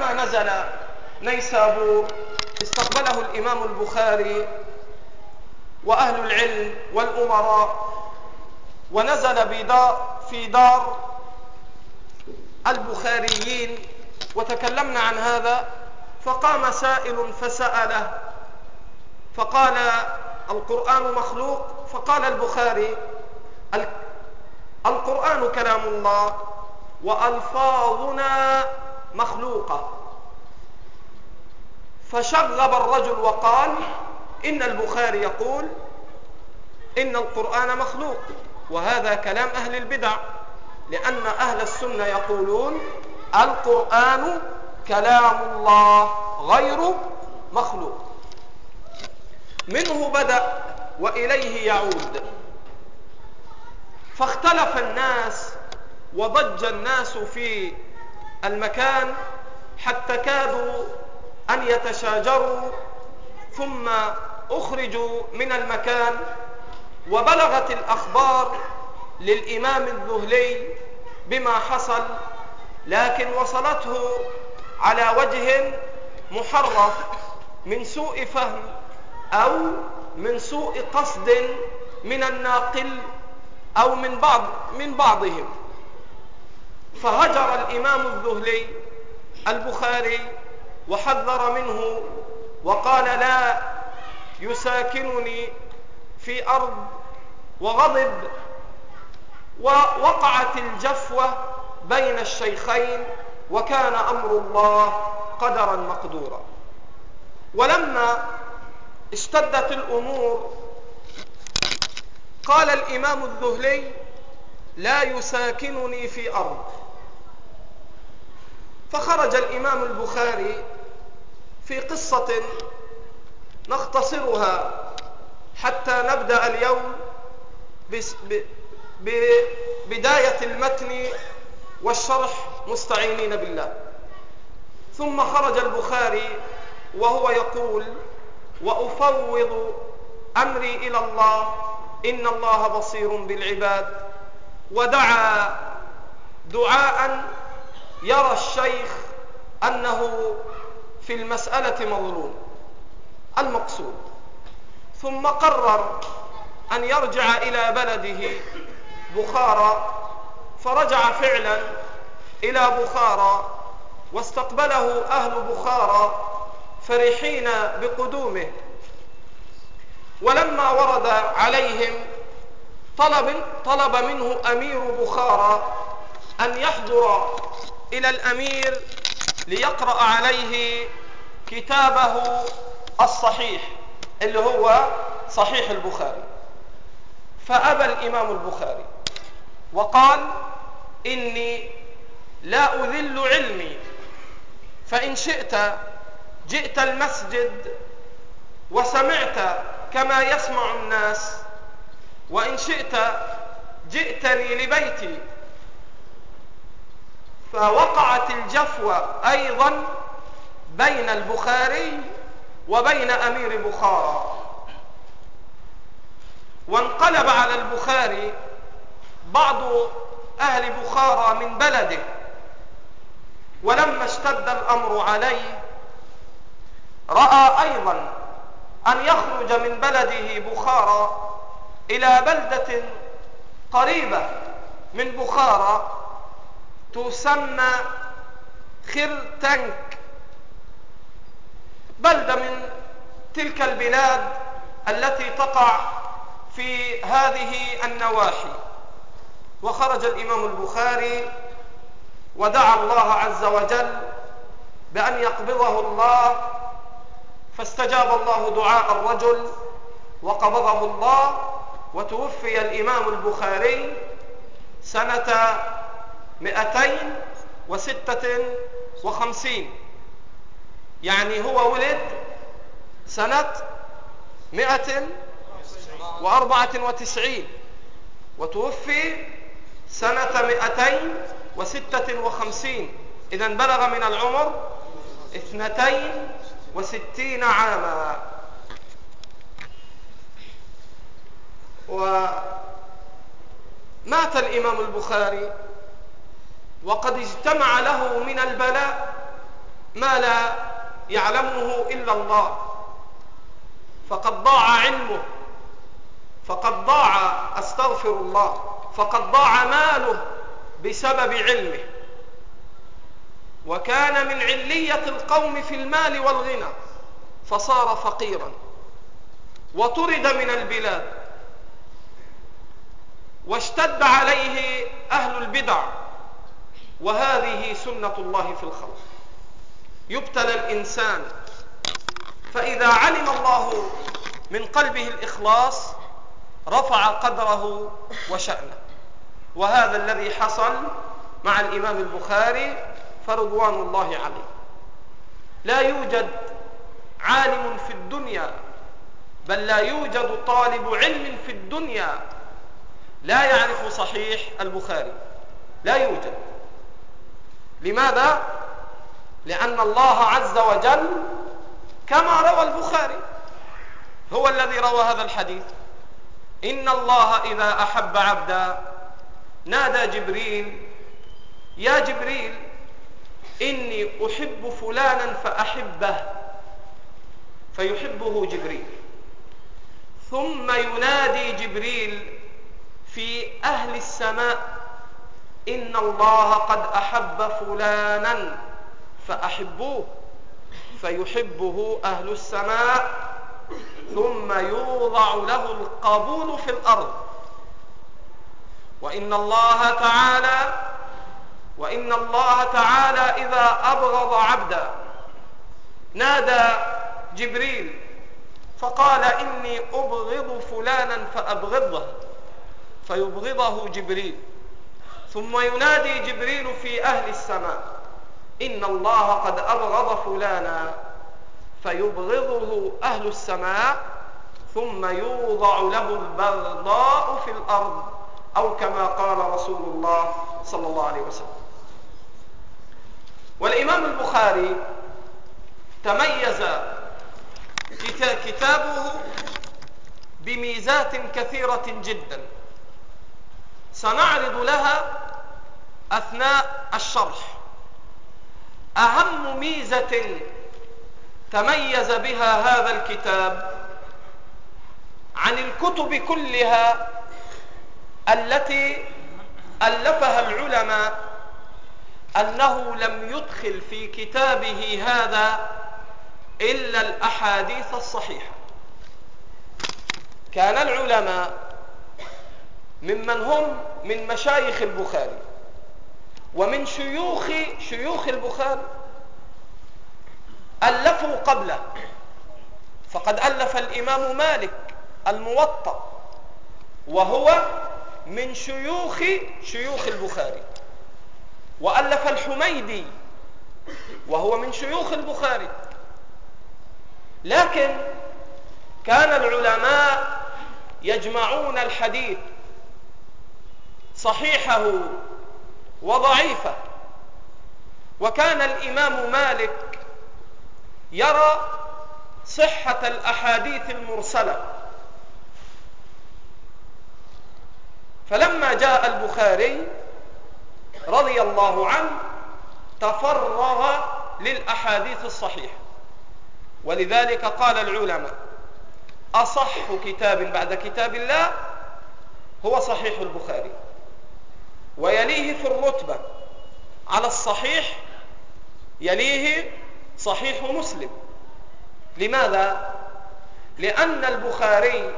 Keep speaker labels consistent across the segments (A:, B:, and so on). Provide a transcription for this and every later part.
A: فلما نزل نيسابور استقبله الإمام البخاري وأهل العلم والأمراء، ونزل في دار البخاريين، وتكلمنا عن هذا. فقام سائل فسأله فقال: القرآن مخلوق؟ فقال البخاري: القرآن كلام الله وألفاظنا مخلوقة. فشغب الرجل وقال: إن البخاري يقول إن القرآن مخلوق، وهذا كلام أهل البدع، لأن أهل السنة يقولون القرآن كلام الله غير مخلوق. منه بدأ وإليه يعود. فاختلف الناس وضج الناس في المكان حتى كادوا أن يتشاجروا، ثم أخرجوا من المكان. وبلغت الأخبار للإمام الذهلي بما حصل، لكن وصلته على وجه محرف من سوء فهم أو من سوء قصد من الناقل أو من بعضهم. فهجر الإمام الذهلي البخاري وحذر منه وقال: لا يساكنني في أرض، وغضب، ووقعت الجفوة بين الشيخين، وكان أمر الله قدرا مقدورا. ولما اشتدت الأمور قال الإمام الذهلي: لا يساكنني في أرض. فخرج الإمام البخاري في قصة نختصرها حتى نبدأ اليوم ببداية المتن والشرح مستعينين بالله. ثم خرج البخاري وهو يقول: وأفوض أمري إلى الله إن الله بصير بالعباد. ودعا دعاء يرى الشيخ أنه في المسألة مظلوم المقصود. ثم قرر أن يرجع إلى بلده بخارى، فرجع فعلا إلى بخارى، واستقبله أهل بخارى فرحين بقدومه. ولما ورد عليهم طلب منه أمير بخارى أن يحضر إلى الأمير ليقرأ عليه كتابه الصحيح اللي هو صحيح البخاري. فأبى الإمام البخاري وقال: إني لا أذل علمي، فإن شئت جئت المسجد وسمعت كما يسمع الناس، وإن شئت جئتني لبيتي. فوقعت الجفوة أيضا بين البخاري وبين أمير بخارى، وانقلب على البخاري بعض أهل بخارى من بلده. ولما اشتد الأمر عليه رأى أيضا أن يخرج من بلده بخارى إلى بلدة قريبة من بخارى تسمى خرتنك، بلدة من تلك البلاد التي تقع في هذه النواحي. وخرج الإمام البخاري ودعا الله عز وجل بأن يقبضه الله، فاستجاب الله دعاء الرجل وقبضه الله، وتوفي الإمام البخاري سنة 256، يعني هو ولد سنة 194 وتوفي سنة 256، إذن بلغ من العمر 62 عاما. ومات الإمام البخاري وقد اجتمع له من البلاء ما لا يعلمه إلا الله، فقد ضاع علمه، فقد ضاع أستغفر الله فقد ضاع ماله بسبب علمه، وكان من علية القوم في المال والغنى فصار فقيرا وطرد من البلاد، واشتد عليه أهل البدع، وهذه سنة الله في الخلق. يبتلى الإنسان، فإذا علم الله من قلبه الإخلاص رفع قدره وشأنه، وهذا الذي حصل مع الإمام البخاري فرضوان الله عليه. لا يوجد عالم في الدنيا، بل لا يوجد طالب علم في الدنيا لا يعرف صحيح البخاري، لا يوجد. لماذا؟ لأن الله عز وجل كما روى البخاري هو الذي روى هذا الحديث: إن الله إذا أحب عبدا نادى جبريل: يا جبريل إني أحب فلانا فأحبه، فيحبه جبريل. ثم ينادي جبريل في أهل السماء: إن الله قد أحب فلانا فأحبوه، فيحبه أهل السماء. ثم يوضع له القبول في الأرض. وإن الله تعالى إذا أبغض عبدا نادى جبريل فقال: إني أبغض فلانا فأبغضه، فيبغضه جبريل. ثم ينادي جبريل في أهل السماء: إن الله قد أبغض فلانا، فيبغضه أهل السماء. ثم يوضع له البغضاء في الأرض، أو كما قال رسول الله صلى الله عليه وسلم. والإمام البخاري تميز كتابه بميزات كثيرة جدا سنعرض لها أثناء الشرح. أهم ميزة تميز بها هذا الكتاب عن الكتب كلها التي ألفها العلماء أنه لم يدخل في كتابه هذا إلا الأحاديث الصحيحة. كان العلماء ممن هم من مشايخ البخاري ومن شيوخ البخاري ألفوا قبله، فقد ألف الإمام مالك الموطأ وهو من شيوخ البخاري، وألف الحميدي وهو من شيوخ البخاري. لكن كان العلماء يجمعون الحديث صحيحه وضعيفه، وكان الإمام مالك يرى صحة الأحاديث المرسلة. فلما جاء البخاري رضي الله عنه تفرغ للأحاديث الصحيحة، ولذلك قال العلماء: أصح كتاب بعد كتاب الله هو صحيح البخاري، ويليه في الرتبة على الصحيح يليه صحيح مسلم. لماذا؟ لأن البخاري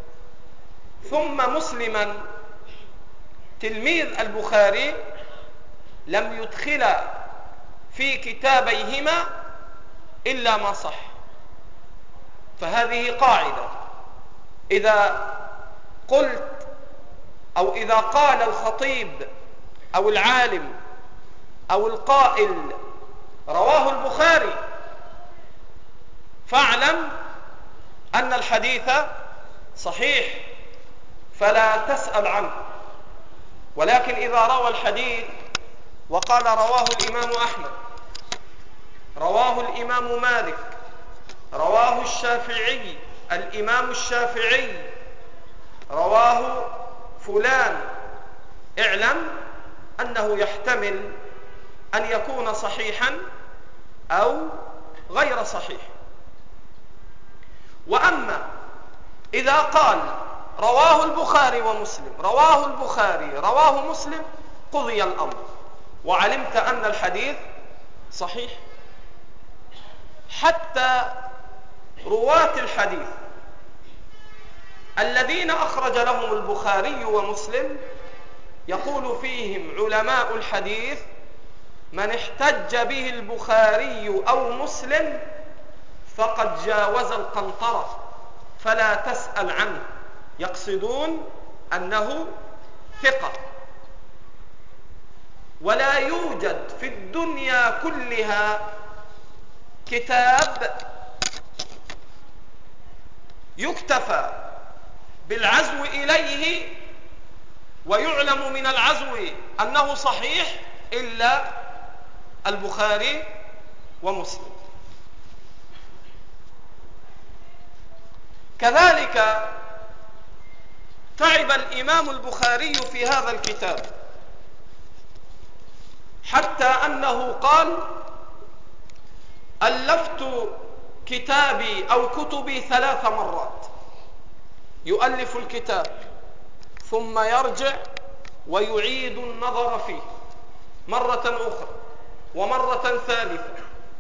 A: ثم مسلما تلميذ البخاري لم يدخل في كتابيهما إلا ما صح. فهذه قاعدة: إذا قلت أو إذا قال الخطيب أو العالم أو القائل رواه البخاري، فاعلم أن الحديث صحيح فلا تسأل عنه. ولكن إذا روى الحديث وقال رواه الإمام أحمد، رواه الإمام مالك، رواه الشافعي الإمام الشافعي، رواه فلان، اعلم أنه يحتمل أن يكون صحيحا أو غير صحيح. وأما إذا قال رواه البخاري ومسلم، رواه البخاري، رواه مسلم، قضي الأمر وعلمت أن الحديث صحيح. حتى رواة الحديث الذين أخرج لهم البخاري ومسلم يقول فيهم علماء الحديث: من احتج به البخاري أو مسلم فقد جاوز القنطرة فلا تسأل عنه، يقصدون أنه ثقة. ولا يوجد في الدنيا كلها كتاب يكتفى بالعزو إليه ويعلم من العزو أنه صحيح إلا البخاري ومسلم. كذلك تعب الإمام البخاري في هذا الكتاب حتى أنه قال: ألفت كتابي أو كتبي 3 مرات. يؤلف الكتاب ثم يرجع ويعيد النظر فيه مرة أخرى ومرة ثالثة،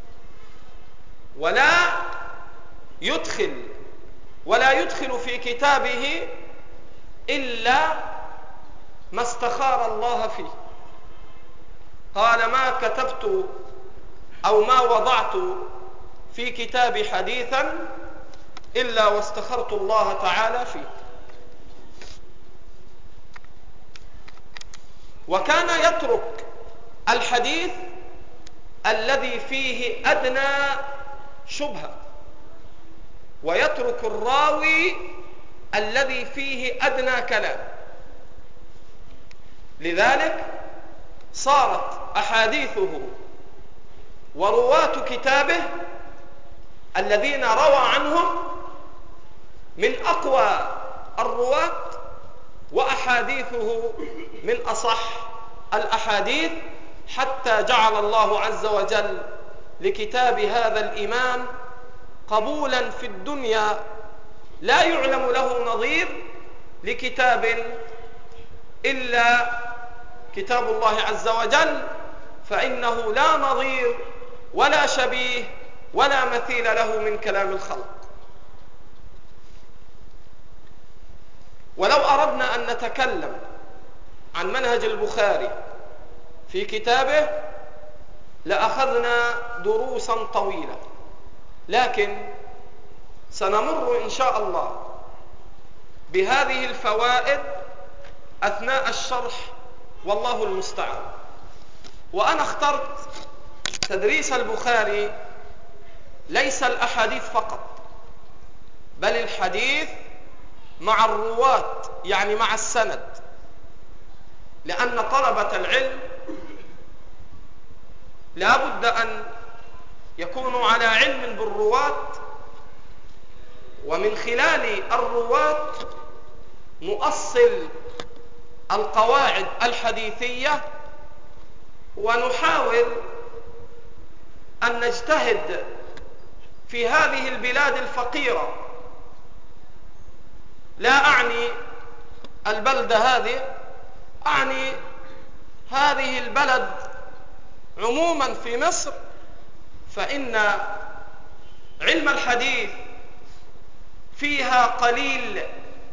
A: ولا يدخل في كتابه إلا ما استخار الله فيه. قال: ما كتبت أو ما وضعت في كتابي حديثا إلا واستخرت الله تعالى فيه. وكان يترك الحديث الذي فيه أدنى شبهة، ويترك الراوي الذي فيه أدنى كلام. لذلك صارت أحاديثه ورواة كتابه الذين روى عنهم من أقوى الرواة، وأحاديثه من أصح الأحاديث، حتى جعل الله عز وجل لكتاب هذا الإمام قبولا في الدنيا لا يعلم له نظير لكتاب إلا كتاب الله عز وجل، فإنه لا نظير ولا شبيه ولا مثيل له من كلام الخلق. ولو أردنا أن نتكلم عن منهج البخاري في كتابه لأخذنا دروسا طويلة، لكن سنمر إن شاء الله بهذه الفوائد أثناء الشرح، والله المستعان. وأنا اخترت تدريس البخاري ليس الأحاديث فقط، بل الحديث مع الرواة، يعني مع السند، لأن طلبة العلم لا بد أن يكونوا على علم بالرواة، ومن خلال الرواة نؤصل القواعد الحديثية، ونحاول أن نجتهد في هذه البلاد الفقيرة. لا أعني البلدة هذه، أعني هذه البلد عموما في مصر، فإن علم الحديث فيها قليل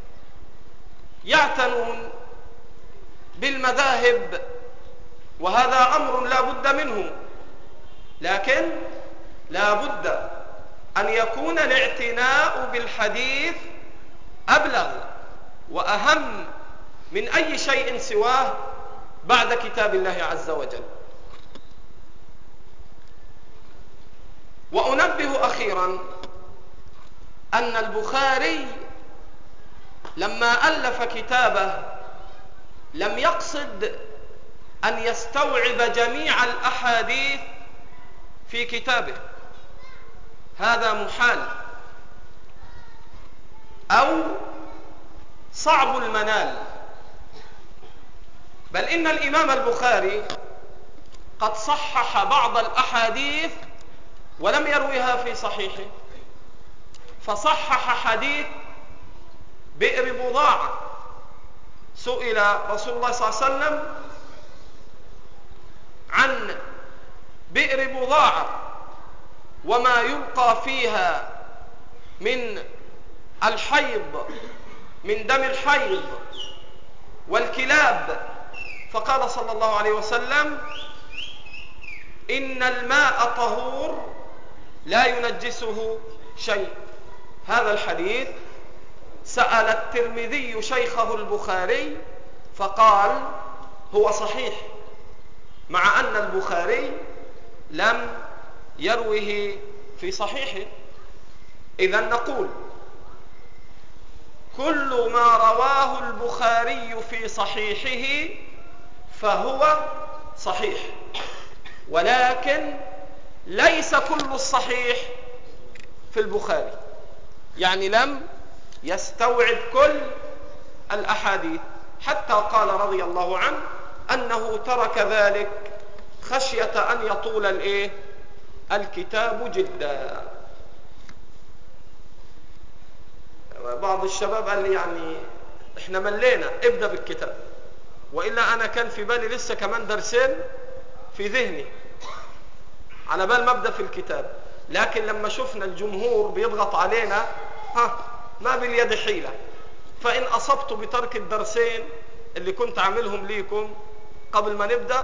A: يعتنون بالمذاهب، وهذا أمر لا بد منه، لكن لا بد أن يكون الاعتناء بالحديث أبلغ وأهم من أي شيء سواه بعد كتاب الله عز وجل. وأنبه أخيرا أن البخاري لما ألف كتابه لم يقصد أن يستوعب جميع الأحاديث في كتابه، هذا محال أو صعب المنال، بل إن الإمام البخاري قد صحح بعض الأحاديث ولم يرويها في صحيحه، فصحح حديث بئر بضاعة. سئل رسول الله صلى الله عليه وسلم عن بئر بضاعة وما يلقى فيها من الحيض، من دم الحيض والكلاب، فقال صلى الله عليه وسلم: إن الماء طهور لا ينجسه شيء. هذا الحديث سأل الترمذي شيخه البخاري فقال: هو صحيح، مع أن البخاري لم يروه في صحيحه. إذن نقول: كل ما رواه البخاري في صحيحه فهو صحيح، ولكن ليس كل الصحيح في البخاري، يعني لم يستوعب كل الأحاديث، حتى قال رضي الله عنه أنه ترك ذلك خشية أن يطول الكتاب جدا. بعض الشباب قال لي: يعني احنا ملينا، ابدأ بالكتاب. وإلا أنا كان في بالي لسه كمان درسين في ذهني على بال ما ابدأ في الكتاب، لكن لما شفنا الجمهور بيضغط علينا ما باليد حيلة، فإن أصبت بترك الدرسين اللي كنت عاملهم ليكم قبل ما نبدأ،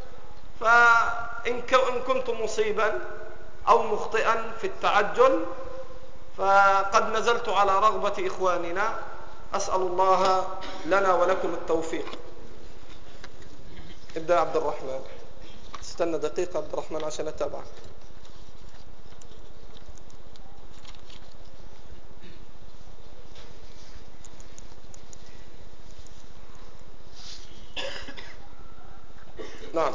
A: فإن كنت مصيبا أو مخطئا في التعجل فقد نزلت على رغبة إخواننا، أسأل الله لنا ولكم التوفيق. ابدأ عبد الرحمن. استنى دقيقة عبد الرحمن عشان أتابعك. نعم.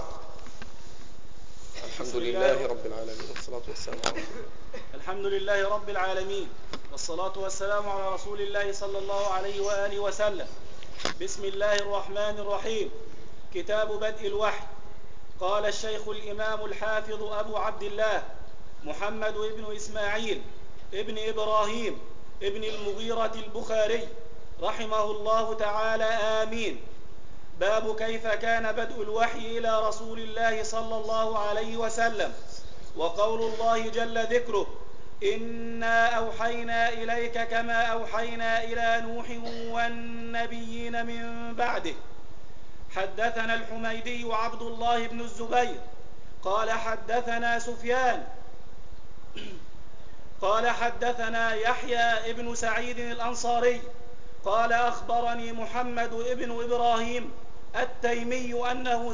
A: الحمد لله رب العالمين والصلاة والسلام على رسول الله.
B: الحمد لله رب العالمين والصلاة والسلام على رسول الله صلى الله عليه وآله وسلم. بسم الله الرحمن الرحيم. كتاب بدء الوحي. قال الشيخ الإمام الحافظ أبو عبد الله محمد بن إسماعيل ابن إبراهيم ابن المغيرة البخاري رحمه الله تعالى، آمين. باب كيف كان بدء الوحي إلى رسول الله صلى الله عليه وسلم. وقول الله جل ذكره: إنا أوحينا إليك كما أوحينا إلى نوح والنبيين من بعده. حدثنا الحميدي عبد الله بن الزبير قال حدثنا سفيان قال حدثنا يحيى ابن سعيد الأنصاري قال أخبرني محمد ابن إبراهيم التيمي أنه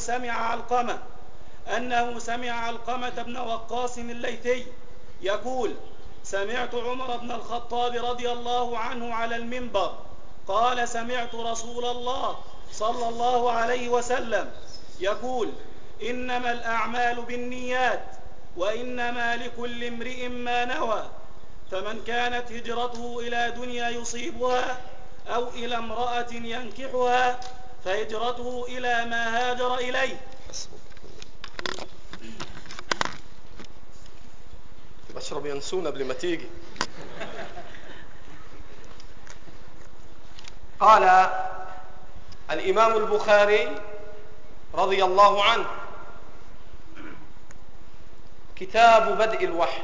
B: سمع علقمة بن وقاص الليثي يقول: سمعت عمر بن الخطاب رضي الله عنه على المنبر قال: سمعت رسول الله صلى الله عليه وسلم يقول: إنما الأعمال بالنيات وإنما لكل امرئ ما نوى، فمن كانت هجرته إلى دنيا يصيبها أو إلى امرأة ينكحها فهجرته إلى ما هاجر إليه.
A: بشرب ينسون قبل ما تيجي. قال الإمام البخاري رضي الله عنه: كتاب بدء الوحي.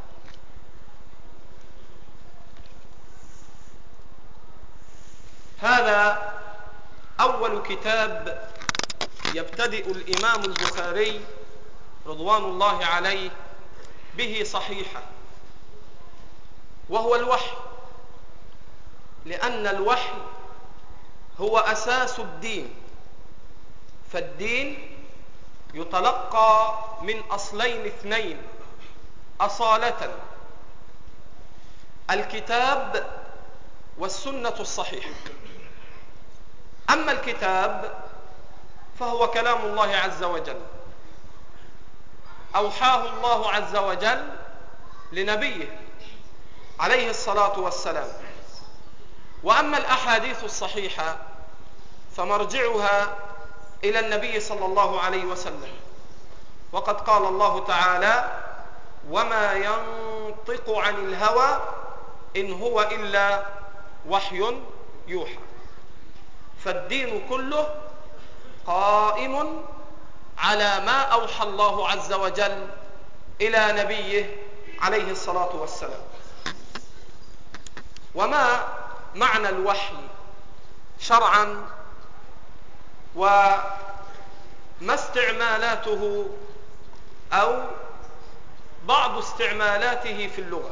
A: هذا أول كتاب يبتدئ الإمام البخاري رضوان الله عليه به صحيحة، وهو الوحي، لأن الوحي هو أساس الدين، فالدين يتلقى من أصلين اثنين أصالة: الكتاب والسنة الصحيحة. أما الكتاب فهو كلام الله عز وجل، أوحاه الله عز وجل لنبيه عليه الصلاة والسلام. وأما الأحاديث الصحيحة فمرجعها إلى النبي صلى الله عليه وسلم، وقد قال الله تعالى: وما ينطق عن الهوى إن هو إلا وحي يوحى. فالدين كله قائم على ما أوحى الله عز وجل إلى نبيه عليه الصلاة والسلام. وما معنى الوحي شرعا، وما استعمالاته أو بعض استعمالاته في اللغة؟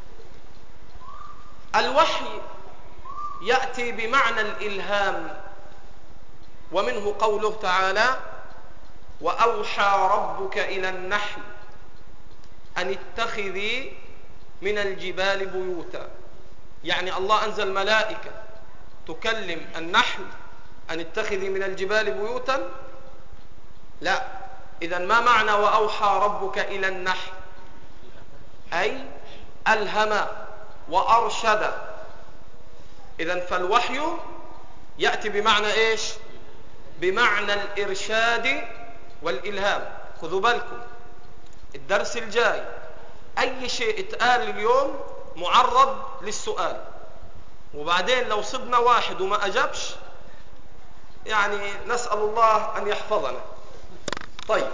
A: الوحي يأتي بمعنى الإلهام، ومنه قوله تعالى: وأوحى ربك إلى النحل أن اتخذي من الجبال بيوتا. يعني الله أنزل ملائكة تكلم النحل أن اتخذي من الجبال بيوتا؟ لا. إذن ما معنى وأوحى ربك إلى النحل؟ أي ألهم وأرشد. إذن فالوحي يأتي بمعنى إيش؟ بمعنى الإرشاد والإلهام. خذوا بالكم الدرس الجاي أي شيء اتقال اليوم معرض للسؤال، وبعدين لو صدنا واحد وما أجابش يعني نسأل الله أن يحفظنا. طيب،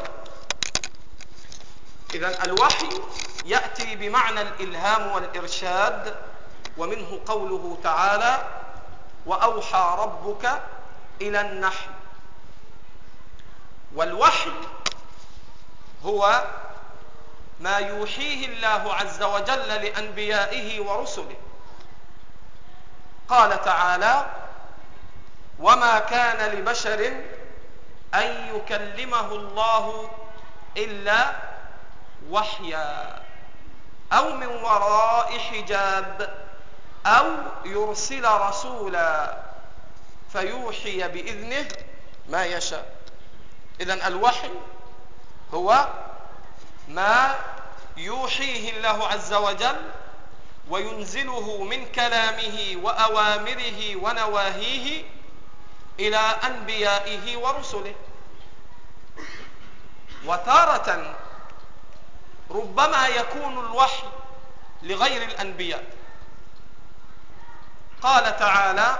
A: إذن الوحي يأتي بمعنى الإلهام والإرشاد، ومنه قوله تعالى: وأوحى ربك إلى النحل. والوحي هو ما يوحيه الله عز وجل لأنبيائه ورسله. قال تعالى: وما كان لبشر أن يكلمه الله إلا وحيا أو من وراء حجاب أو يرسل رسولا فيوحي بإذنه ما يشاء. إذن الوحي هو ما يوحيه الله عز وجل وينزله من كلامه وأوامره ونواهيه إلى أنبيائه ورسله. وتارة ربما يكون الوحي لغير الأنبياء. قال تعالى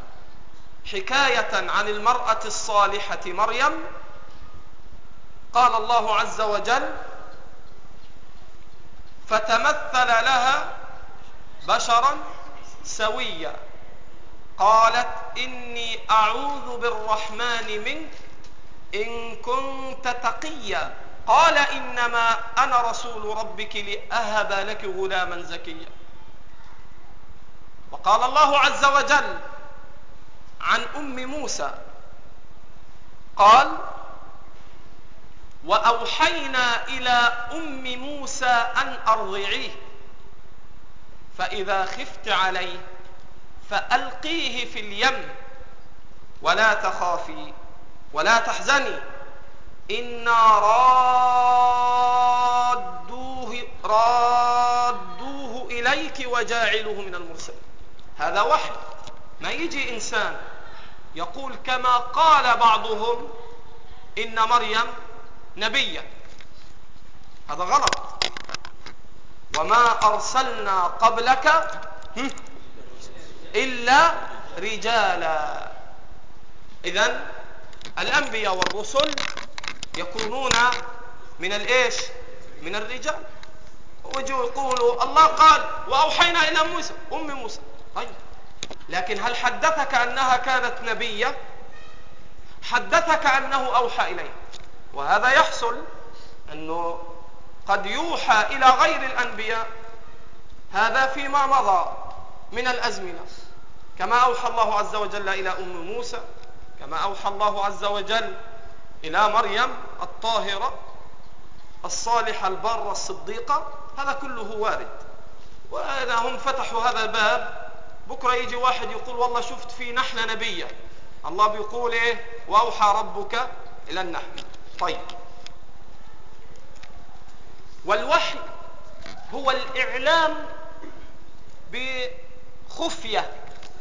A: حكاية عن المرأة الصالحة مريم: قال الله عز وجل: فتمثل لها بشرا سويا قالت إني أعوذ بالرحمن منك إن كنت تقيا قال إنما أنا رسول ربك لأهب لك غلاما زكيا. وقال الله عز وجل عن أم موسى قال: وأوحينا إلى أم موسى أن أرضعيه فإذا خفت عليه فألقيه في اليم ولا تخافي ولا تحزني إنا رادوه إليك وجاعله من المرسلين. هذا وحي. ما يجي إنسان يقول كما قال بعضهم إن مريم نبية، هذا غلط. وما أرسلنا قبلك إلا رجالا. إذن الأنبياء والرسل يكونون من الإيش؟ من الرجال. وجوا يقولوا الله قال وأوحينا إلى موسى أم موسى. طيب، لكن هل حدثك أنها كانت نبية؟ حدثك أنه أوحى إليه. وهذا يحصل أنه قد يوحى إلى غير الأنبياء، هذا فيما مضى من الأزمنة، كما أوحى الله عز وجل إلى أم موسى، كما أوحى الله عز وجل إلى مريم الطاهرة الصالحة البارة الصديقة. هذا كله وارد. وإذا هم فتحوا هذا الباب بكرة يجي واحد يقول والله شفت في نحلة نبية، الله بيقول إيه؟ وأوحى ربك إلى النحل. طيب، والوحي هو الإعلام بخفية.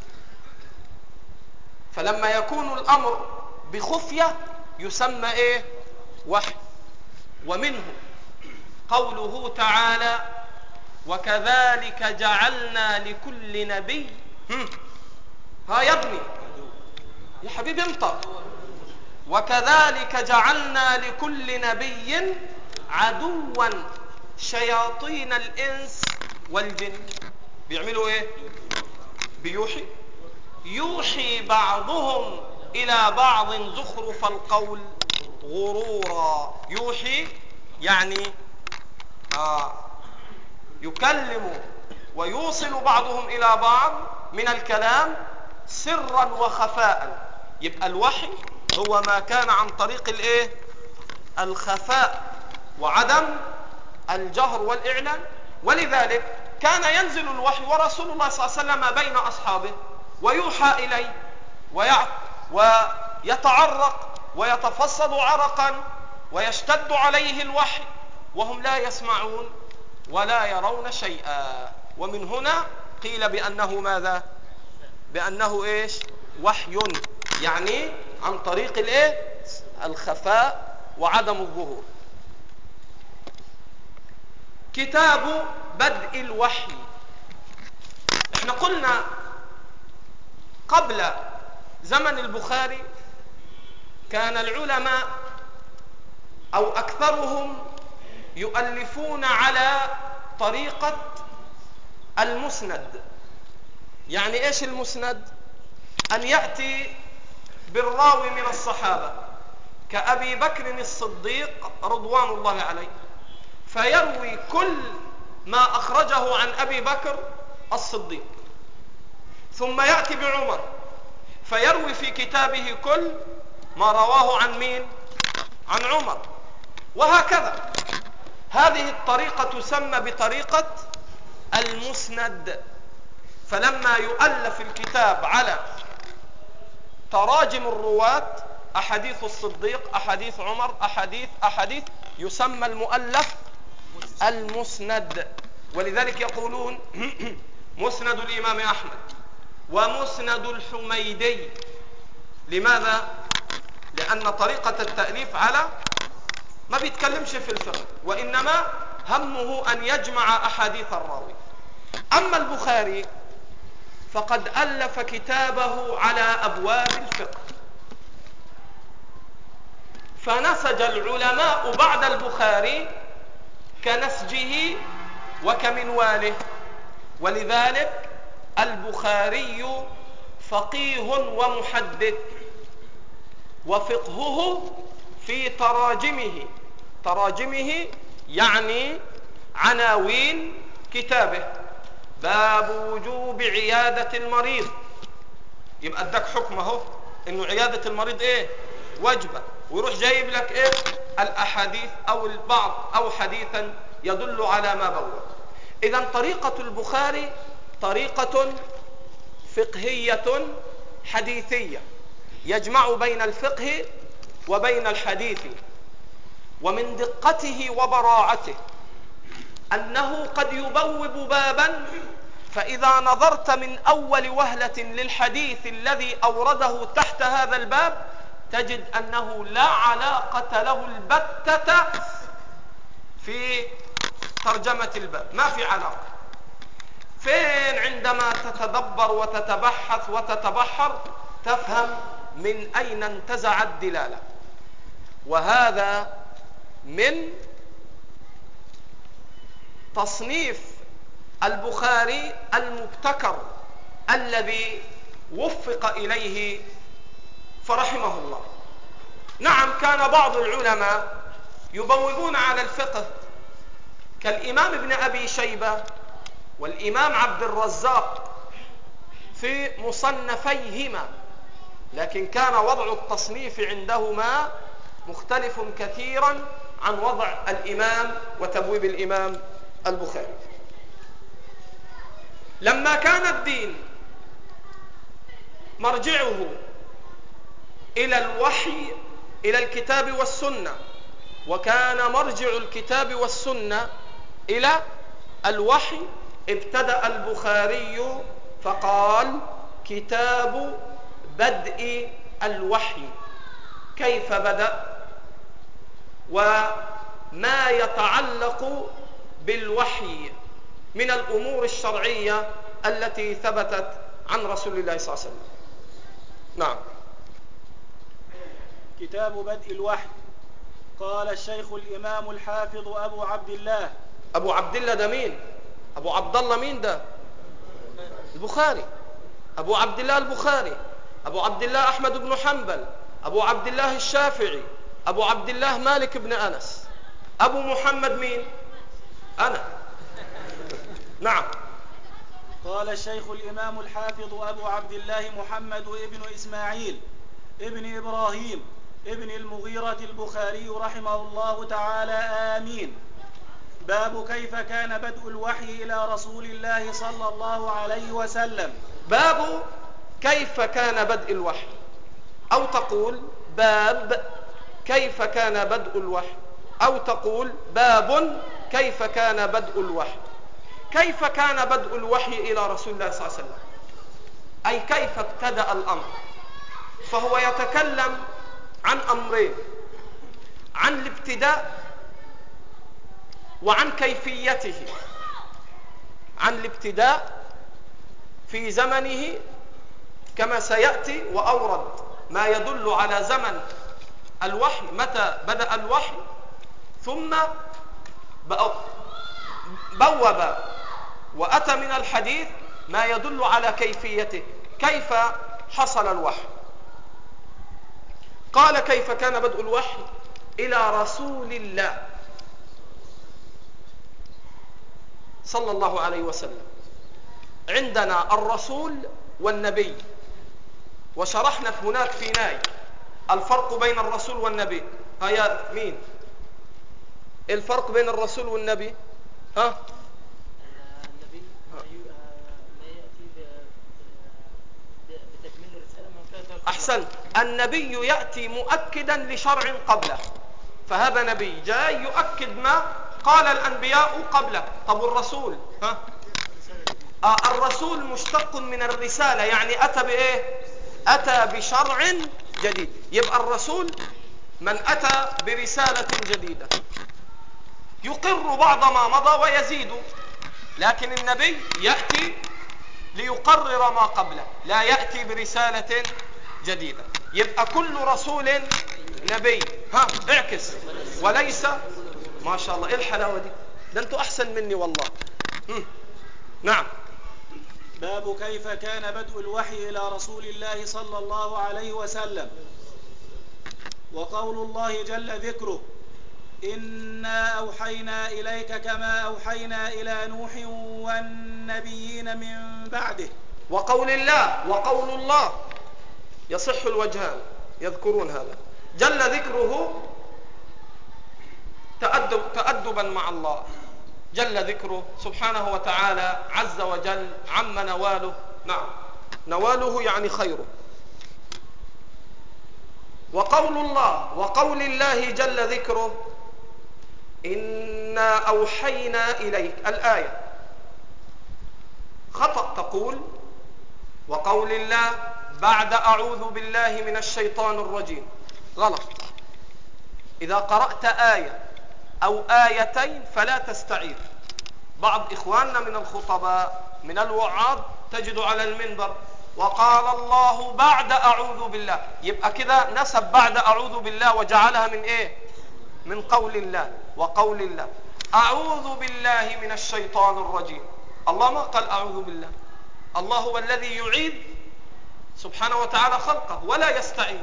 A: فلما يكون الأمر بخفية يسمى إيه؟ وحي. ومنه قوله تعالى: وكذلك جعلنا لكل نبي ها يا ابني يا حبيبي انطق. وكذلك جعلنا لكل نبي عدوا شياطين الإنس والجن. بيعملوا ايه؟ يوحي بعضهم إلى بعض زخرف القول غرورا. يوحي يعني يكلم ويوصل بعضهم إلى بعض من الكلام سرا وخفاء. يبقى الوحي هو ما كان عن طريق الايه؟ الخفاء وعدم الجهر والإعلان. ولذلك كان ينزل الوحي ورسول الله صلى الله عليه وسلم بين أصحابه ويوحى إليه ويتعرق ويتفصد عرقا ويشتد عليه الوحي وهم لا يسمعون ولا يرون شيئا. ومن هنا قيل بأنه ماذا؟ بأنه إيش؟ وحي، يعني عن طريق الإيه؟ الخفاء وعدم الظهور. كتاب بدء الوحي. احنا قلنا قبل زمن البخاري كان العلماء أو أكثرهم يؤلفون على طريقة المسند. يعني إيش المسند؟ أن يأتي بالراوي من الصحابة كأبي بكر الصديق رضوان الله عليه فيروي كل ما أخرجه عن أبي بكر الصديق، ثم يأتي بعمر فيروي في كتابه كل ما رواه عن مين؟ عن عمر، وهكذا. هذه الطريقة تسمى بطريقة المسند. فلما يؤلف الكتاب على تراجم الرواة، أحاديث الصديق، أحاديث عمر، أحاديث يسمى المؤلف المسند. ولذلك يقولون مسند الإمام أحمد ومسند الحميدي. لماذا؟ لأن طريقة التأليف على ما بيتكلمش في الفقه، وإنما همه أن يجمع أحاديث الراوي. أما البخاري فقد ألف كتابه على أبواب الفقه، فنسج العلماء بعد البخاري كنسجه وكمنواله. ولذلك البخاري فقيه ومحدث، وفقهه في تراجمه يعني عناوين كتابه. باب وجوب عيادة المريض، يبقى اداك حكم اهو انه عيادة المريض ايه؟ واجبة، ويروح جايب لك ايه؟ الاحاديث او البعض او حديثا يدل على ما بوب. اذا طريقة البخاري طريقة فقهية حديثية يجمع بين الفقه وبين الحديث. ومن دقته وبراعته أنه قد يبوب بابا فإذا نظرت من أول وهلة للحديث الذي أورده تحت هذا الباب تجد أنه لا علاقة له البتة في ترجمة الباب، ما في علاقة. فين عندما تتدبر وتتبحث وتتبحر تفهم من أين انتزع الدلالة. وهذا من تصنيف البخاري المبتكر الذي وفق إليه فرحمه الله. نعم، كان بعض العلماء يبوبون على الفقه كالإمام ابن أبي شيبة والإمام عبد الرزاق في مصنفيهما، لكن كان وضع التصنيف عندهما مختلف كثيرا عن وضع الإمام وتبويب الإمام البخاري. لما كان الدين مرجعه إلى الوحي، إلى الكتاب والسنة، وكان مرجع الكتاب والسنة إلى الوحي، ابتدأ البخاري فقال: كتاب بدء الوحي. كيف بدأ؟ ما يتعلق بالوحي من الأمور الشرعية التي ثبتت عن رسول الله صلى الله عليه وسلم. نعم.
B: كتاب بدء الوحي. قال الشيخ الإمام الحافظ أبو عبد الله.
A: أبو عبد الله ده مين؟ أبو عبد الله مين ده؟ البخاري. أبو عبد الله البخاري، أبو عبد الله أحمد بن حنبل، أبو عبد الله الشافعي، أبو عبد الله مالك بن أنس. أبو محمد مين؟ أنا. نعم.
B: قال الشيخ الإمام الحافظ أبو عبد الله محمد ابن إسماعيل ابن إبراهيم ابن المغيرة البخاري رحمه الله تعالى آمين. باب كيف كان بدء الوحي إلى رسول الله صلى الله عليه وسلم.
A: باب كيف كان بدء الوحي، أو تقول باب كيف كان بدء الوحي، أو تقول باب كيف كان بدء الوحي. كيف كان بدء الوحي إلى رسول الله صلى الله عليه وسلم، أي كيف ابتدأ الأمر. فهو يتكلم عن أمرين: عن الابتداء وعن كيفيته. عن الابتداء في زمنه كما سيأتي، وأورد ما يدل على زمن الوحي، متى بدأ الوحي، ثم بوب وأتى من الحديث ما يدل على كيفيته، كيف حصل الوحي. قال كيف كان بدء الوحي إلى رسول الله صلى الله عليه وسلم. عندنا الرسول والنبي، وشرحنا هناك في ناي الفرق بين الرسول والنبي. هيا مين الفرق بين الرسول والنبي؟ ها؟
C: النبي ما يأتي بتكميل الرسالة ما كان.
A: أحسن. النبي يأتي مؤكدا لشرع قبله، فهذا نبي جاي يؤكد ما قال الأنبياء قبله. طب الرسول؟ ها؟ الرسول مشتق من الرسالة، يعني أتى بإيه؟ أتى بشرع جديد. يبقى الرسول من أتى برسالة جديدة يقر بعض ما مضى ويزيد، لكن النبي يأتي ليقرر ما قبله، لا يأتي برسالة جديدة. يبقى كل رسول نبي. ها اعكس. وليس. ما شاء الله، ايه الحلاوة دي؟ ده انتوا أحسن مني والله. نعم.
B: باب كيف كان بدء الوحي إلى رسول الله صلى الله عليه وسلم. وقول الله جل ذكره: إنا أوحينا إليك كما أوحينا إلى نوح والنبيين من بعده.
A: وقول الله يصح الوجهان، يذكرون هذا. جل ذكره تأدبا مع الله، جل ذكره سبحانه وتعالى عز وجل عم نواله. نعم، نواله يعني خيره. وقول الله جل ذكره: إنا أوحينا إليك. الآية خطأ تقول وقول الله بعد أعوذ بالله من الشيطان الرجيم. غلط. إذا قرأت آية أو آيتين فلا تستعير. بعض إخواننا من الخطباء من الوعاظ تجد على المنبر وقال الله بعد أعوذ بالله، يبقى كده نسب بعد أعوذ بالله وجعلها من إيه؟ من قول الله. وقول الله أعوذ بالله من الشيطان الرجيم. الله ما قال أعوذ بالله، الله هو الذي يعيد سبحانه وتعالى خلقه ولا يستعين.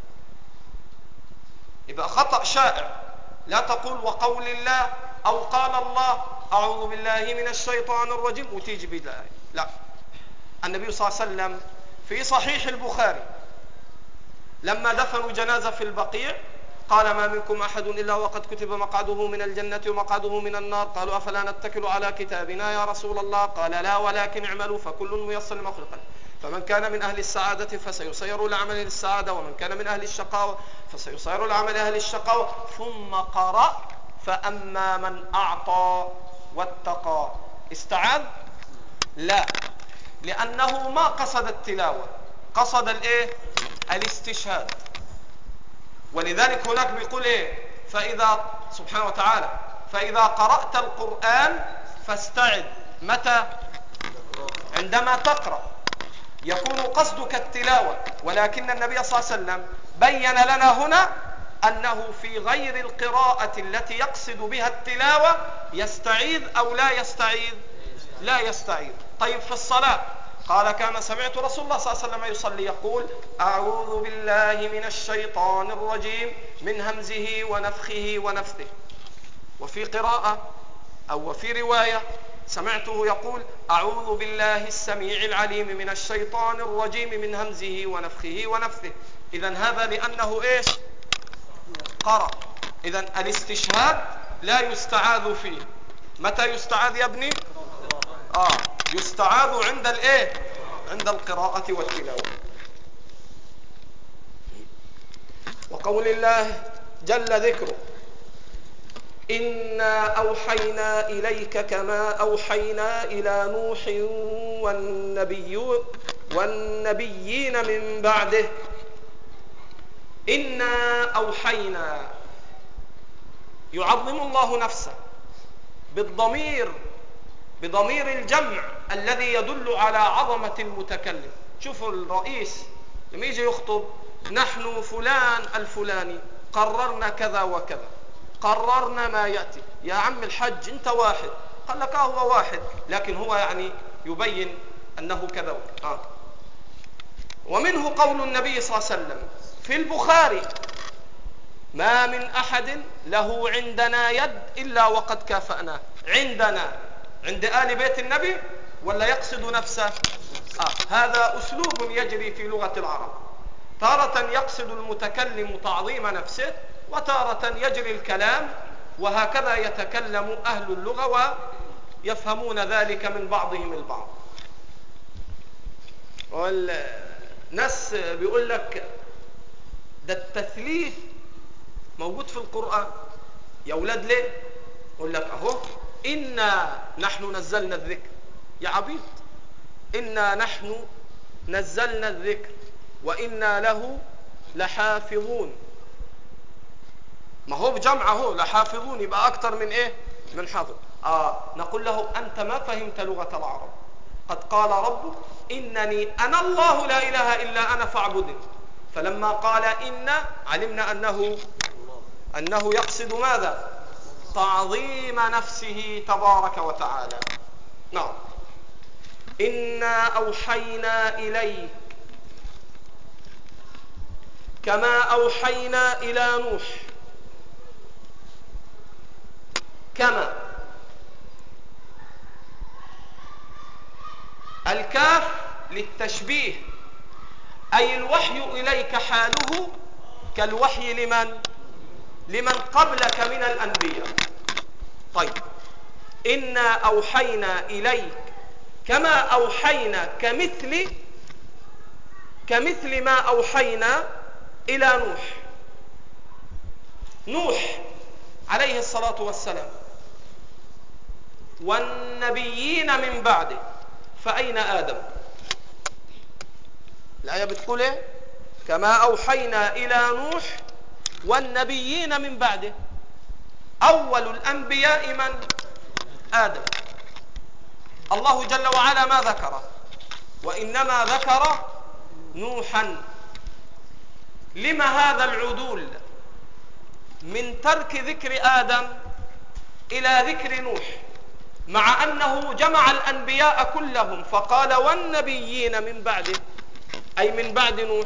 A: يبقى خطأ شائع، لا تقول وقول الله أو قال الله أعوذ بالله من الشيطان الرجيم وتيجي بالآية. لا. النبي صلى الله عليه وسلم في صحيح البخاري لما دفنوا جنازة في البقيع قال: ما منكم أحد إلا وقد كتب مقعده من الجنة ومقعده من النار. قالوا: أفلا نتكل على كتابنا يا رسول الله؟ قال: لا، ولكن اعملوا فكل ميسر لما خلق له. فمن كان من أهل السعادة فسيسير لعمل السعادة، ومن كان من أهل الشقاوة فسيسير لعمل أهل الشقاوة. ثم قرأ: فأما من أعطى واتقى. استعاذ؟ لا، لأنه ما قصد التلاوة، قصد الإيه؟ الاستشهاد. ولذلك هناك بيقول إيه؟ فإذا سبحانه وتعالى. فإذا قرأت القرآن فاستعذ. متى؟ عندما تقرأ يكون قصدك التلاوة، ولكن النبي صلى الله عليه وسلم بين لنا هنا أنه في غير القراءة التي يقصد بها التلاوة يستعيذ أو لا يستعيذ؟ لا يستعيذ. طيب في الصلاة قال كان سمعت رسول الله صلى الله عليه وسلم يصلي يقول أعوذ بالله من الشيطان الرجيم من همزه ونفخه ونفثه. وفي قراءة أو وفي رواية سمعته يقول أعوذ بالله السميع العليم من الشيطان الرجيم من همزه ونفخه ونفثه. إذن هذا لأنه إيش؟ قرأ. إذن الاستشهاد لا يستعاذ فيه. متى يستعاذ يا ابني؟ يستعاذ عند الإيه؟ عند القراءة والتلاوة. وقول الله جل ذكره إنا أوحينا إليك كما أوحينا إلى نوح والنبيين من بعده. إنا أوحينا يعظم الله نفسه بضمير الجمع الذي يدل على عظمة المتكلم. شوفوا الرئيس لما يجي يخطب نحن فلان الفلاني قررنا كذا وكذا، قررنا ما يأتي. يا عم الحج أنت واحد، قال لك هو واحد، لكن هو يعني يبين أنه كذا وكذا. ومنه قول النبي صلى الله عليه وسلم في البخاري ما من أحد له عندنا يد إلا وقد كافأناه. عندنا عند آل بيت النبي ولا يقصد نفسه؟ هذا أسلوب يجري في لغة العرب، تارة يقصد المتكلم تعظيم نفسه وتارة يجري الكلام، وهكذا يتكلم أهل اللغة ويفهمون ذلك من بعضهم البعض. والناس بيقول لك ده التثليث موجود في القرآن يا أولاد ليه؟ يقول لك أهو إنا نحن نزلنا الذكر. يا عبيد، إنا نحن نزلنا الذكر وإنا له لحافظون. ما هو بجمع هو لحافظون، يبقى أكتر من إيه؟ من حافظ. نقول له أنت ما فهمت لغة العرب. قد قال ربك إنني أنا الله لا إله إلا أنا فاعبدني. فلما قال إنا علمنا أنه يقصد ماذا؟ تعظيم نفسه تبارك وتعالى. نعم. إنا أوحينا إليك كما أوحينا إلى نوح. كما الكاف للتشبيه، أي الوحي إليك حاله كالوحي لمن قبلك من الأنبياء. طيب، إنا أوحينا إليك كما أوحينا كمثل ما أوحينا إلى نوح عليه الصلاة والسلام والنبيين من بعده. فأين آدم؟ الآية بتقول إيه؟ كما أوحينا إلى نوح والنبيين من بعده. أول الأنبياء من؟ آدم. الله جل وعلا ما ذكره، وإنما ذكر نوحا. لما هذا العدول من ترك ذكر آدم إلى ذكر نوح، مع أنه جمع الأنبياء كلهم فقال والنبيين من بعده، أي من بعد نوح؟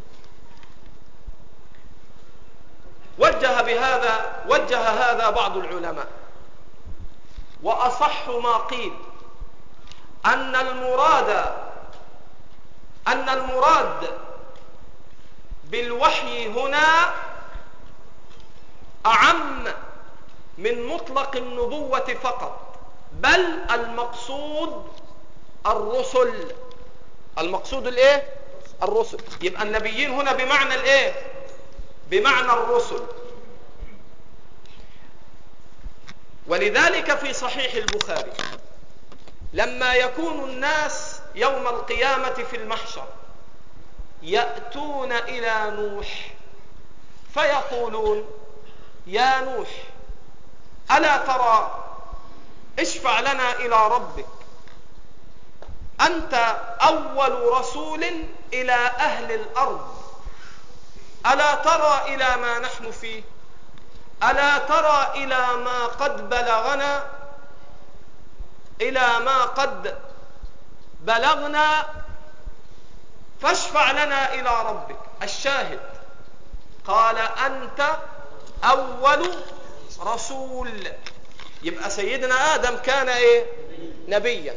A: وجه هذا بعض العلماء، وأصح ما قيل أن المراد بالوحي هنا أعم من مطلق النبوة فقط، بل المقصود الرسل. المقصود الايه؟ الرسل. يبقى النبيين هنا بمعنى الايه؟ بمعنى الرسل. ولذلك في صحيح البخاري لما يكون الناس يوم القيامة في المحشر يأتون إلى نوح فيقولون يا نوح ألا ترى اشفع لنا إلى ربك، أنت أول رسول إلى أهل الأرض، ألا ترى إلى ما نحن فيه، ألا ترى إلى ما قد بلغنا، إلى ما قد بلغنا، فاشفع لنا إلى ربك. الشاهد قال أنت أول رسول، يبقى سيدنا آدم كان إيه؟ نبيا.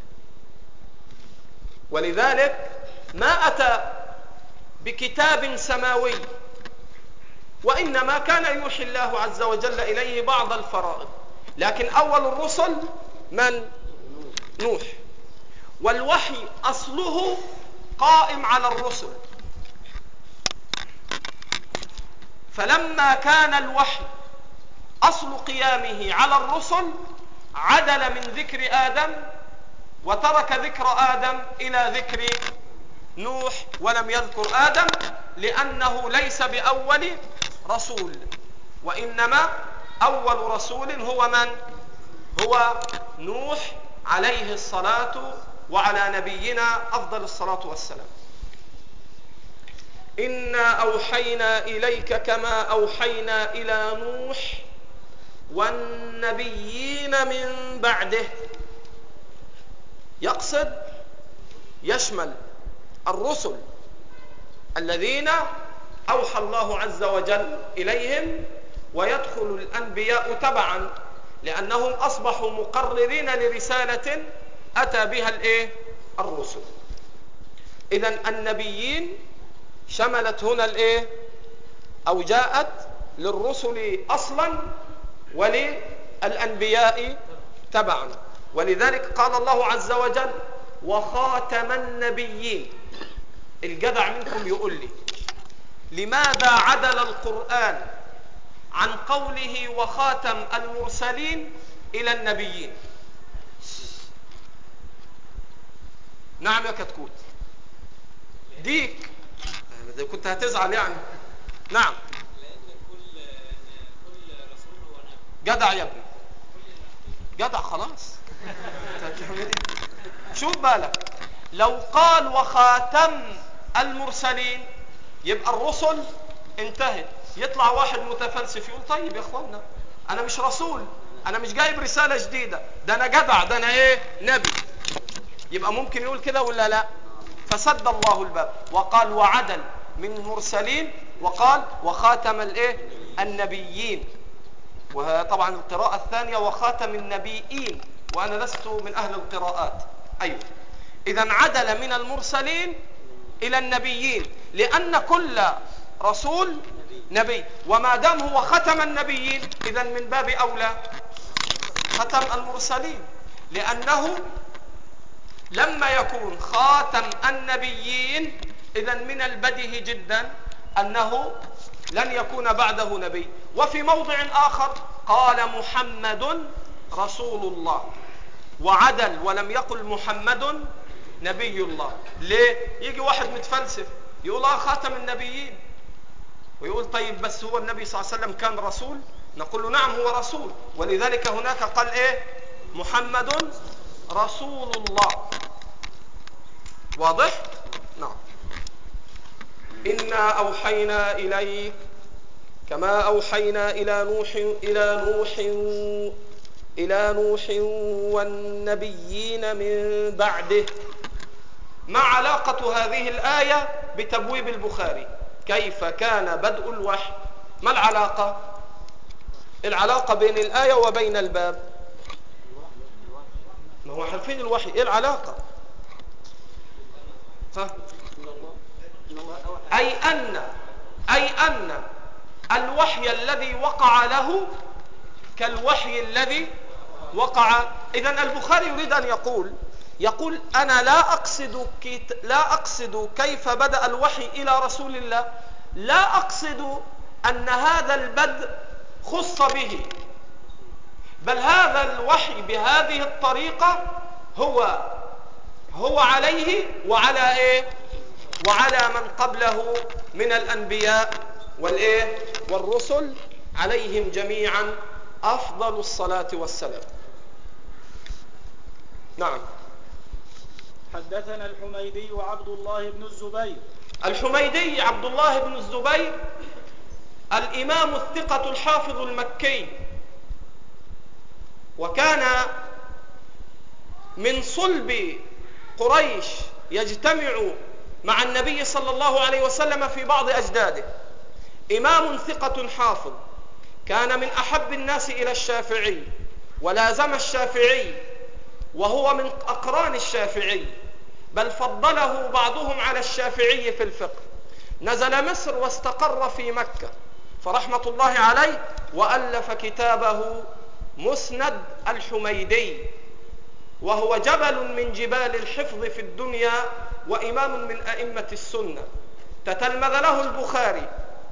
A: ولذلك ما أتى بكتاب سماوي، وإنما كان يوحي الله عز وجل إليه بعض الفرائض. لكن أول الرسل من؟ نوح. والوحي أصله قائم على الرسل، فلما كان الوحي أصل قيامه على الرسل عدل من ذكر آدم وترك ذكر آدم إلى ذكر نوح ولم يذكر آدم، لأنه ليس بأول رسول، وإنما أول رسول هو من؟ هو نوح عليه الصلاة وعلى نبينا أفضل الصلاة والسلام. إنا أوحينا إليك كما أوحينا إلى نوح والنبيين من بعده. يقصد يشمل الرسل الذين أوحى الله عز وجل إليهم، ويدخل الأنبياء تبعا لأنهم أصبحوا مقررين لرسالة أتى بها الرسل. إذن النبيين شملت هنا أو جاءت للرسل أصلا وللأنبياء تبعا. ولذلك قال الله عز وجل وخاتم النبيين. الجدع منكم يقول لي لماذا عدل القرآن عن قوله وخاتم المرسلين إلى النبيين؟ نعم يا كتكوت ديك، كنت هتزعل يعني. نعم
D: لأن كل رسول هو نبي.
A: جدع يا ابني، جدع خلاص. شوف بالك، لو قال وخاتم المرسلين يبقى الرسل انتهت. يطلع واحد متفلسف يقول طيب يا اخوانا انا مش رسول، انا مش جايب رسالة جديدة، ده انا جدع، ده انا نبي. يبقى ممكن يقول كده ولا لا؟ فسد الله الباب وقال وعدل من المرسلين، وقال وخاتم النبيين. وطبعا القراءة الثانية وخاتم النبيين، وأنا لست من أهل القراءات. أيوة، إذن عدل من المرسلين إلى النبيين، لأن كل رسول نبي، وما دام هو ختم النبيين إذن من باب أولى ختم المرسلين، لأنه لما يكون خاتم النبيين إذن من البديهي جدا أنه لن يكون بعده نبي. وفي موضع آخر قال محمد رسول الله، وعدل ولم يقل محمد نبي الله. ليه؟ يجي واحد متفلسف يقول خاتم النبيين، ويقول طيب بس هو النبي صلى الله عليه وسلم كان رسول؟ نقول له نعم هو رسول، ولذلك هناك قال محمد رسول الله. واضح؟ نعم. إنا أوحينا إليك كما أوحينا إلى نوح والنبيين من بعده. ما علاقة هذه الآية بتبويب البخاري؟ كيف كان بدء الوحي؟ ما العلاقة؟ العلاقة بين الآية وبين الباب؟ ما هو عارفين الوحي، إيه العلاقة؟ أي أن الوحي الذي وقع له كالوحي الذي وقع. إذن البخاري يريد أن يقول أنا لا أقصد كيف بدأ الوحي إلى رسول الله، لا أقصد أن هذا البدء خص به، بل هذا الوحي بهذه الطريقة هو عليه وعلى من قبله من الأنبياء والرسل عليهم جميعا أفضل الصلاة والسلام. نعم.
B: حدثنا الحميدي وعبد الله بن الزبير.
A: الحميدي عبد الله بن الزبير الإمام الثقة الحافظ المكي، وكان من صلب قريش يجتمع مع النبي صلى الله عليه وسلم في بعض أجداده. إمام ثقة حافظ، كان من أحب الناس إلى الشافعي ولازم الشافعي، وهو من أقران الشافعي، بل فضله بعضهم على الشافعي في الفقه. نزل مصر واستقر في مكة فرحمة الله عليه، وألف كتابه مسند الحميدي، وهو جبل من جبال الحفظ في الدنيا وإمام من أئمة السنة. تتلمذ له البخاري،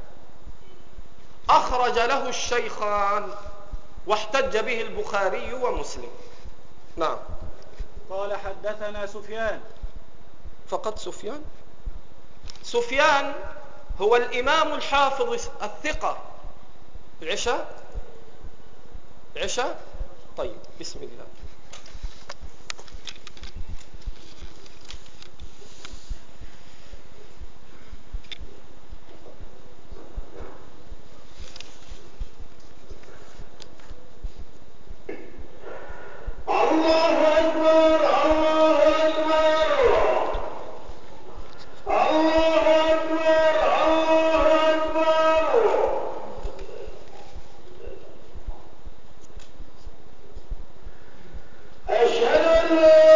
A: أخرج له الشيخان، واحتج به البخاري ومسلم. نعم.
B: قال حدثنا سفيان.
A: فقط سفيان؟ سفيان هو الإمام الحافظ الثقة. العشاء؟ العشاء؟ طيب، بسم الله. الله أكبر، الله أكبر، الله أكبر، الله أكبر. أشهد أن لا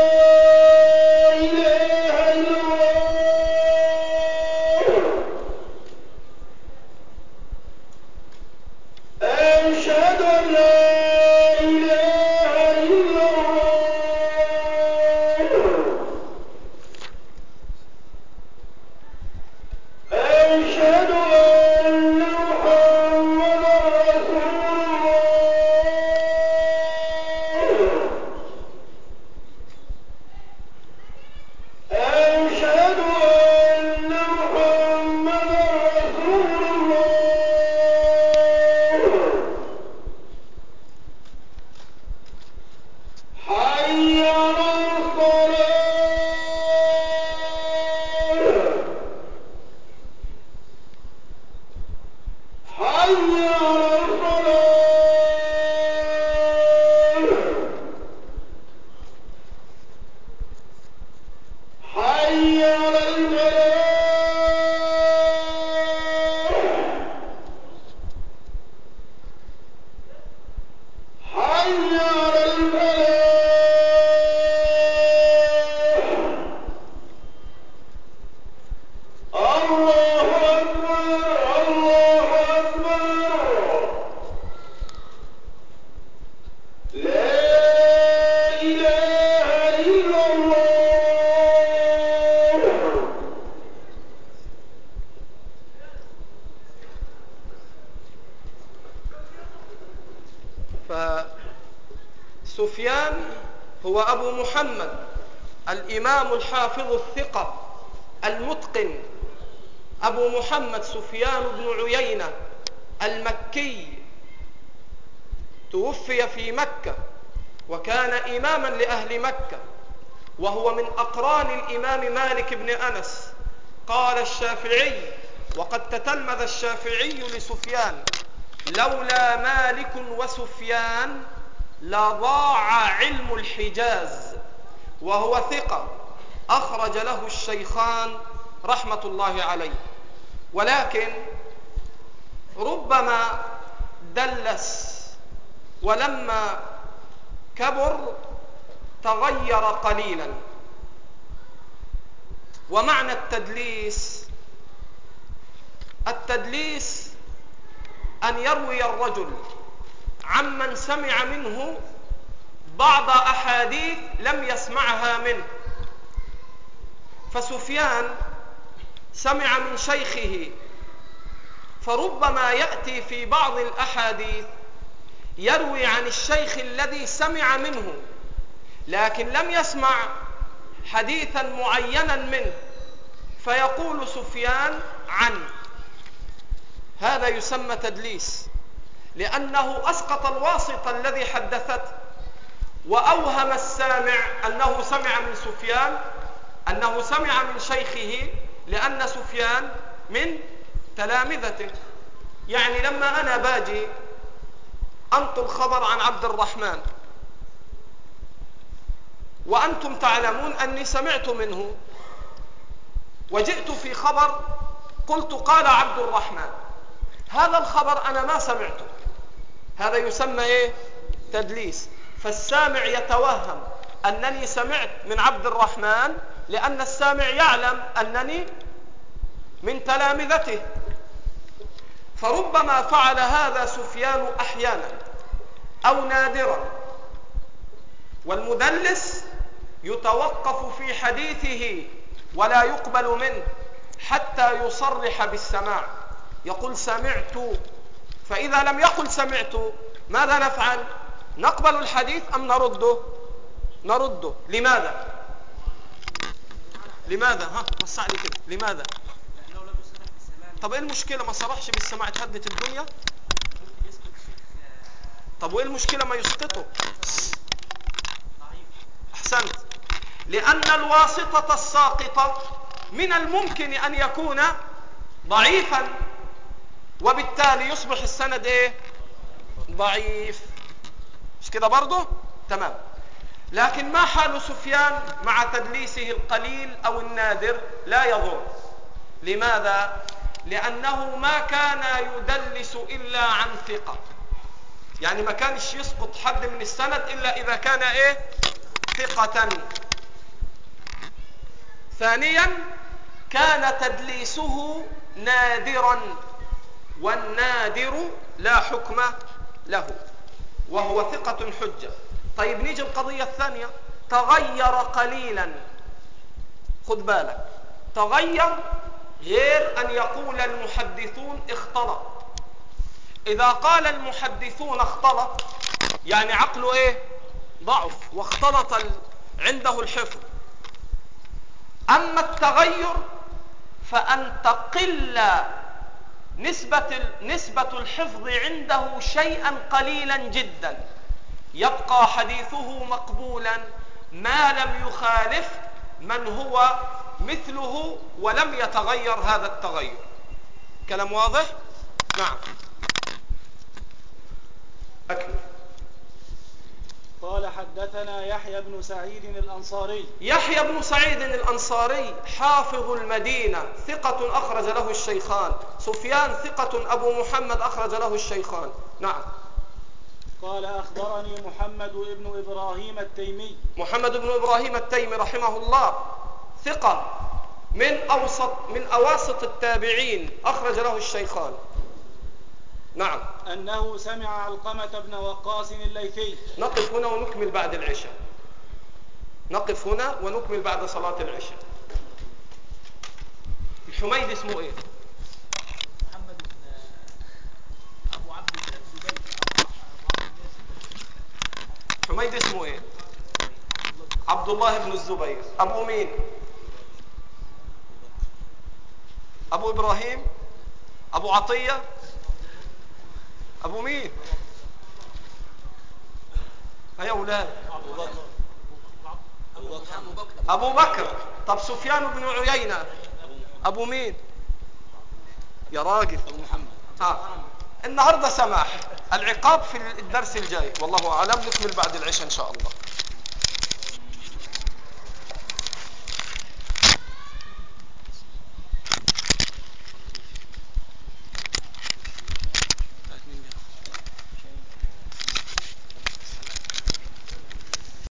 A: إله إلا الله. أشهد أن لا إله إلا الله. أشهد أن محمدا رسول الله. أشهد أن محمدا رسول الله. حي على الصلاة. حي على الصلاة. حي على الفلاح. حي على الفلاح. الله أكبر، الله أكبر. لا إله إلا الله. فسفيان هو أبو محمد الإمام الحافظ الثقة المتقن، أبو محمد سفيان بن عيينة المكي، توفي في مكة وكان إماما لأهل مكة، وهو من أقران الإمام مالك بن أنس. قال الشافعي، وقد تتلمذ الشافعي لسفيان: لولا مالك وسفيان لضاع علم الحجاز. وهو ثقة، أخرج له الشيخان رحمة الله عليه، ولكن ربما دلس، ولما كبر تغير قليلا. ومعنى التدليس أن يروي الرجل عمن سمع منه بعض أحاديث لم يسمعها منه. فسفيان سمع من شيخه، فربما يأتي في بعض الأحاديث يروي عن الشيخ الذي سمع منه، لكن لم يسمع حديثا معينا منه، فيقول سفيان عنه. هذا يسمى تدليس. لأنه أسقط الواسط الذي حدثته، وأوهم السامع أنه سمع من سفيان، أنه سمع من شيخه، لأن سفيان من تلامذته. يعني لما أنا باجي أنقل خبر عن عبد الرحمن وأنتم تعلمون أني سمعت منه، وجئت في خبر قلت قال عبد الرحمن، هذا الخبر أنا ما سمعته، هذا يسمى إيه؟ تدليس. فالسامع يتوهم أنني سمعت من عبد الرحمن، لأن السامع يعلم أنني من تلامذته، فربما فعل هذا سفيان أحيانا أو نادرا. والمدلس يتوقف في حديثه ولا يقبل منه حتى يصرح بالسماع، يقول سمعت. فإذا لم يقل سمعت ماذا نفعل؟ نقبل الحديث أم نرده؟ لماذا؟ وسع لي كده، لماذا؟
D: لأنه لم يصرح بالسماع.
A: طب إيه المشكلة؟ ما صرحش بالسماع تهدت الدنيا؟
D: ممكن يسقط شيخ
A: طب وإيه المشكلة ما يسقطه؟
D: ضعيف.
A: أحسنت. لأن الواسطة الساقطة من الممكن أن يكون ضعيفا، وبالتالي يصبح السند إيه؟ ضعيف. مش كده برضه؟ تمام. لكن ما حال سفيان مع تدليسه القليل أو النادر؟ لا يضر. لماذا؟ لأنه ما كان يدلس إلا عن ثقة، يعني ما كانش يسقط حد من السند إلا إذا كان إيه؟ ثقة. ثانيا كان تدليسه نادرا، والنادر لا حكم له، وهو ثقة حجة. طيب نيجي القضية الثانية، تغير قليلا. خد بالك، تغير غير أن يقول المحدثون اختلط. إذا قال المحدثون اختلط يعني عقله إيه؟ ضعف، واختلط عنده الحفظ. أما التغير فأن تقل نسبة الحفظ عنده شيئا قليلا جدا، يبقى حديثه مقبولا ما لم يخالف من هو مثله ولم يتغير هذا التغير. كلام واضح؟ نعم. أكمل.
B: قال حدثنا يحيى بن سعيد الأنصاري.
A: يحيى بن سعيد الأنصاري حافظ المدينة، ثقة أخرج له الشيخان. سفيان ثقة أبو محمد أخرج له الشيخان. نعم.
B: قال أخبرني محمد بن إبراهيم التيمي.
A: محمد بن إبراهيم التيمي رحمه الله ثقة من أواسط التابعين، أخرج له الشيخان. نعم.
B: أنه سمع علقمة بن وقاص الليثي.
A: نقف هنا ونكمل بعد العشاء. نقف هنا ونكمل بعد صلاة العشاء. الحميد اسمه ايه؟
C: محمد بن أبو عبد الله الزبير.
A: حميد اسمه ايه؟ عبد الله بن الزبير. أبو مين؟ أبو إبراهيم؟ أبو عطية؟ أبو مين؟ يا أولاد. أبو بكر. طب سفيان بن عيينة أبو مين؟ يا راجل. أبو محمد. النهاردة سماح، العقاب في الدرس الجاي، والله أعلم. نكمل بعد العشاء إن شاء الله.